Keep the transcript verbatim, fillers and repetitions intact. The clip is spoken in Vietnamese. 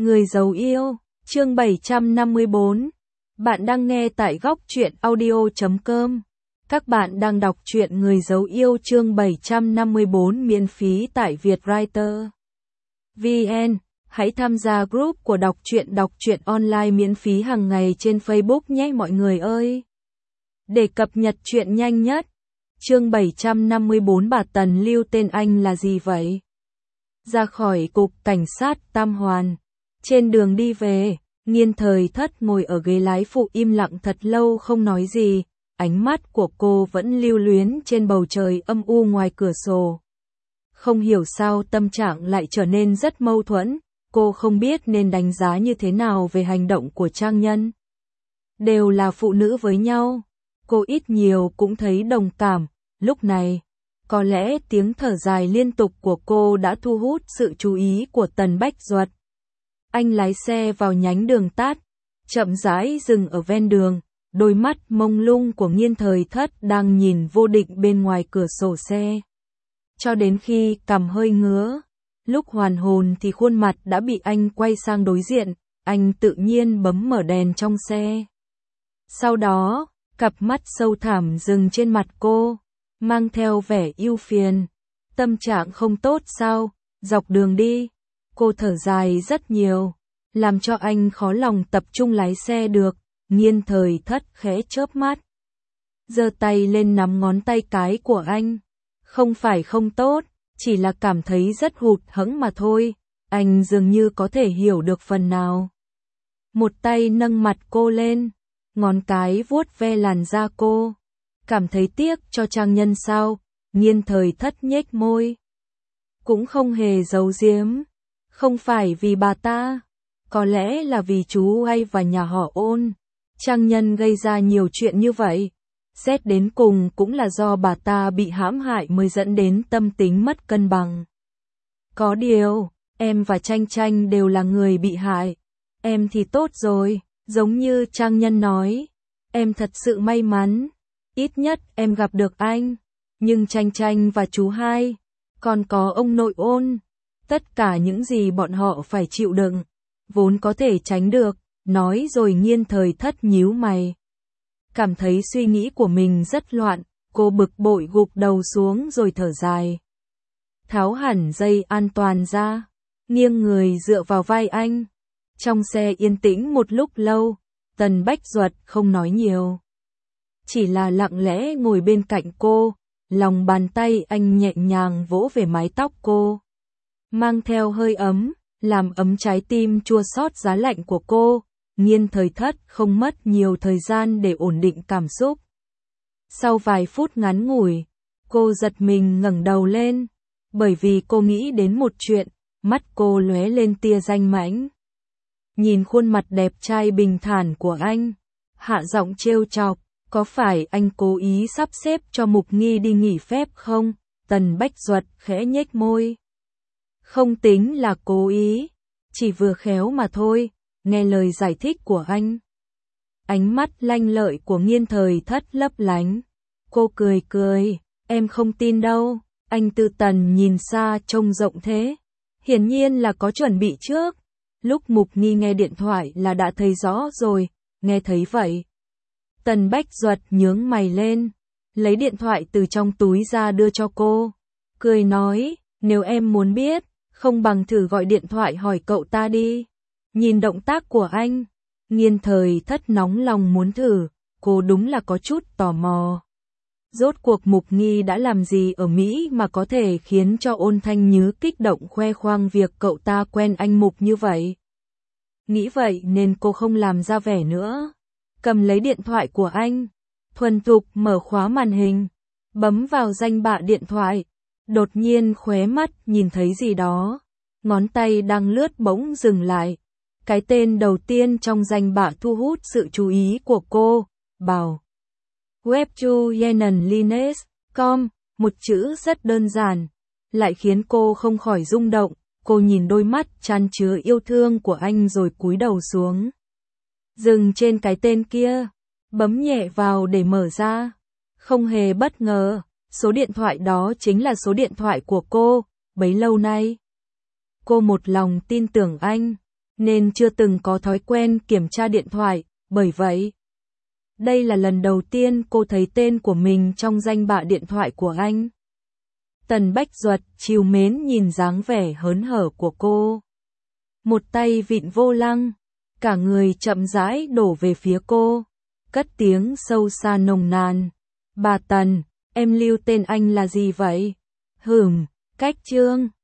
Người giấu yêu, chương bảy trăm năm mươi bốn. Bạn đang nghe tại góc truyện audio chấm com. Các bạn đang đọc truyện Người giấu yêu chương bảy trăm năm mươi bốn miễn phí tại Vietwriter. vê en. Hãy tham gia group của đọc truyện đọc truyện online miễn phí hàng ngày trên Facebook nhé mọi người ơi. Để cập nhật truyện nhanh nhất. Chương bảy trăm năm mươi bốn bà Tần Lưu tên anh là gì vậy? Ra khỏi cục cảnh sát Tam Hoàn. Trên đường đi về, Nghiên Thời Thất ngồi ở ghế lái phụ im lặng thật lâu không nói gì, ánh mắt của cô vẫn lưu luyến trên bầu trời âm u ngoài cửa sổ. Không hiểu sao tâm trạng lại trở nên rất mâu thuẫn, cô không biết nên đánh giá như thế nào về hành động của Trang Nhân. Đều là phụ nữ với nhau, cô ít nhiều cũng thấy đồng cảm, lúc này, có lẽ tiếng thở dài liên tục của cô đã thu hút sự chú ý của Tần Bách Duật. Anh lái xe vào nhánh đường tắt, chậm rãi dừng ở ven đường, đôi mắt mông lung của Nghiên Thời Thất đang nhìn vô định bên ngoài cửa sổ xe. Cho đến khi cằm hơi ngứa, lúc hoàn hồn thì khuôn mặt đã bị anh quay sang đối diện, anh tự nhiên bấm mở đèn trong xe. Sau đó, cặp mắt sâu thẳm dừng trên mặt cô, mang theo vẻ ưu phiền. Tâm trạng không tốt sao? Dọc đường đi, cô thở dài rất nhiều, làm cho anh khó lòng tập trung lái xe được. Nghiên Thời Thất khẽ chớp mắt, giơ tay lên nắm ngón tay cái của anh. Không phải không tốt, chỉ là cảm thấy rất hụt hẫng mà thôi. Anh dường như có thể hiểu được phần nào. Một tay nâng mặt cô lên, ngón cái vuốt ve làn da cô. Cảm thấy tiếc cho Trang Nhân sao? Nghiên Thời Thất nhếch môi. Cũng không hề giấu giếm. Không phải vì bà ta, có lẽ là vì chú hay và nhà họ Ôn. Trang Nhân gây ra nhiều chuyện như vậy. Xét đến cùng cũng là do bà ta bị hãm hại mới dẫn đến tâm tính mất cân bằng. Có điều, em và Tranh Tranh đều là người bị hại. Em thì tốt rồi, giống như Trang Nhân nói. Em thật sự may mắn. Ít nhất em gặp được anh. Nhưng Tranh Tranh và chú hai, còn có ông nội Ôn, tất cả những gì bọn họ phải chịu đựng, vốn có thể tránh được. Nói rồi Nghiên Thời Thất nhíu mày. Cảm thấy suy nghĩ của mình rất loạn, cô bực bội gục đầu xuống rồi thở dài. Tháo hẳn dây an toàn ra, nghiêng người dựa vào vai anh. Trong xe yên tĩnh một lúc lâu, Tần Bách Duật không nói nhiều. Chỉ là lặng lẽ ngồi bên cạnh cô, lòng bàn tay anh nhẹ nhàng vỗ về mái tóc cô. Mang theo hơi ấm, làm ấm trái tim chua xót giá lạnh của cô. Nghiên Thời Thất không mất nhiều thời gian để ổn định cảm xúc. Sau vài phút ngắn ngủi, cô giật mình ngẩng đầu lên, bởi vì cô nghĩ đến một chuyện, mắt cô lóe lên tia danh mãnh. Nhìn khuôn mặt đẹp trai bình thản của anh, hạ giọng trêu chọc, có phải anh cố ý sắp xếp cho Mục Nghi đi nghỉ phép không? Tần Bách Duật khẽ nhếch môi. Không tính là cố ý, chỉ vừa khéo mà thôi. Nghe lời giải thích của anh, ánh mắt lanh lợi của Nghiên Thời Thất lấp lánh. Cô cười cười, em không tin đâu. Anh Tư Tần nhìn xa trông rộng thế, hiển nhiên là có chuẩn bị trước. Lúc Mục Nghi nghe điện thoại là đã thấy rõ rồi. Nghe thấy vậy, Tần Bách Duật nhướng mày lên, lấy điện thoại từ trong túi ra đưa cho cô, cười nói, nếu em muốn biết, không bằng thử gọi điện thoại hỏi cậu ta đi. Nhìn động tác của anh, Nghiên Thời Thất nóng lòng muốn thử, cô đúng là có chút tò mò. Rốt cuộc Mục Nghi đã làm gì ở Mỹ mà có thể khiến cho Ôn Thanh Nhứ kích động khoe khoang việc cậu ta quen anh Mục như vậy. Nghĩ vậy nên cô không làm ra vẻ nữa. Cầm lấy điện thoại của anh, thuần thục mở khóa màn hình, bấm vào danh bạ điện thoại. Đột nhiên khóe mắt nhìn thấy gì đó, ngón tay đang lướt bỗng dừng lại. Cái tên đầu tiên trong danh bạ thu hút sự chú ý của cô, bảo webjuyenenlines chấm com, một chữ rất đơn giản, lại khiến cô không khỏi rung động. Cô nhìn đôi mắt chan chứa yêu thương của anh rồi cúi đầu xuống. Dừng trên cái tên kia, bấm nhẹ vào để mở ra. Không hề bất ngờ, số điện thoại đó chính là số điện thoại của cô, bấy lâu nay. Cô một lòng tin tưởng anh. nên chưa từng có thói quen kiểm tra điện thoại, bởi vậy, đây là lần đầu tiên cô thấy tên của mình trong danh bạ điện thoại của anh. Tần Bách Duật trìu mến nhìn dáng vẻ hớn hở của cô. Một tay vịn vô lăng, cả người chậm rãi đổ về phía cô, cất tiếng sâu xa nồng nàn. Bà Tần, em lưu tên anh là gì vậy? Hửm, cách Trương.